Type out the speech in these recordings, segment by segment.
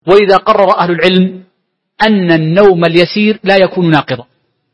ولذا قرر أهل العلم أن النوم اليسير لا يكون ناقضا،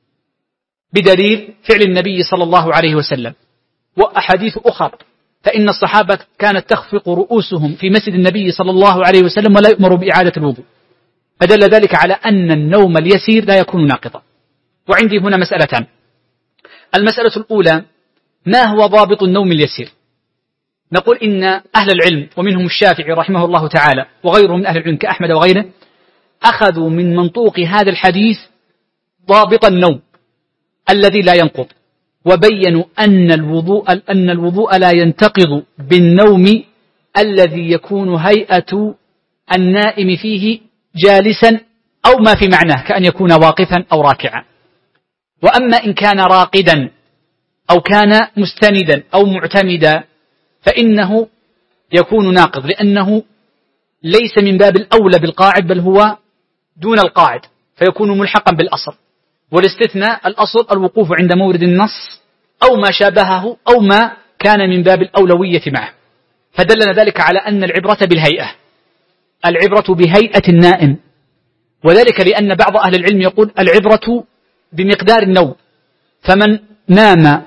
بدليل فعل النبي صلى الله عليه وسلم وأحاديث أخرى، فإن الصحابة كانت تخفق رؤوسهم في مسجد النبي صلى الله عليه وسلم ولا يؤمر بإعادة الوضوء، فدل ذلك على أن النوم اليسير لا يكون ناقضا. وعندي هنا مسألتان. المسألة الأولى: ما هو ضابط النوم اليسير؟ نقول إن أهل العلم ومنهم الشافعي رحمه الله تعالى وغيره من أهل العلم كأحمد وغيره أخذوا من منطوق هذا الحديث ضابط النوم الذي لا ينقض، وبينوا أن الوضوء لا ينتقض بالنوم الذي يكون هيئة النائم فيه جالسا أو ما في معناه كأن يكون واقفا أو راكعا. وأما إن كان راقدا أو كان مستندا أو معتمدا فإنه يكون ناقض، لأنه ليس من باب الأولى بالقاعد بل هو دون القاعد، فيكون ملحقا بالأصل. والاستثناء الأصل الوقوف عند مورد النص أو ما شابهه أو ما كان من باب الأولوية معه، فدلنا ذلك على أن العبرة بالهيئة، العبرة بهيئة النائم، وذلك لأن بعض أهل العلم يقول العبرة بمقدار النوم، فمن نام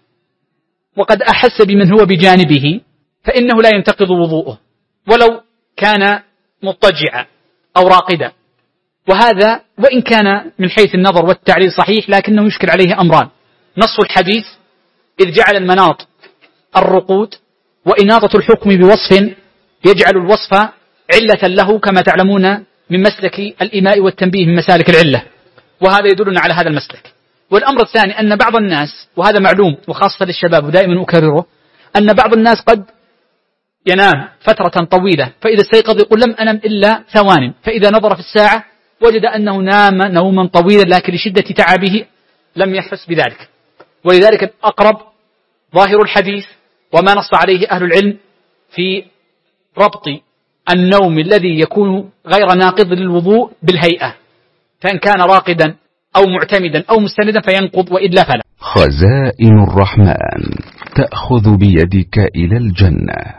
وقد أحس بمن هو بجانبه فإنه لا ينتقض وضوءه ولو كان مضطجعا أو راقدا. وهذا وإن كان من حيث النظر والتعليل صحيح لكنه يشكل عليه أمران: نص الحديث إذ جعل المناط الرقود، وإناطة الحكم بوصف يجعل الوصف علة له كما تعلمون من مسلك الإيماء والتنبيه من مسالك العلة، وهذا يدلنا على هذا المسلك. والأمر الثاني أن بعض الناس، وهذا معلوم وخاصة للشباب ودائما أكرره، أن بعض الناس قد ينام فترة طويلة فإذا استيقظ يقول لم أنم إلا ثوان، فإذا نظر في الساعة وجد أنه نام نوما طويلا لكن لشدة تعبه لم يحس بذلك. ولذلك الأقرب ظاهر الحديث وما نص عليه أهل العلم في ربط النوم الذي يكون غير ناقض للوضوء بالهيئة، فإن كان راقدا أو معتمدا أو مستندا فينقض وإلا فلا. خزائن الرحمن تأخذ بيدك إلى الجنة.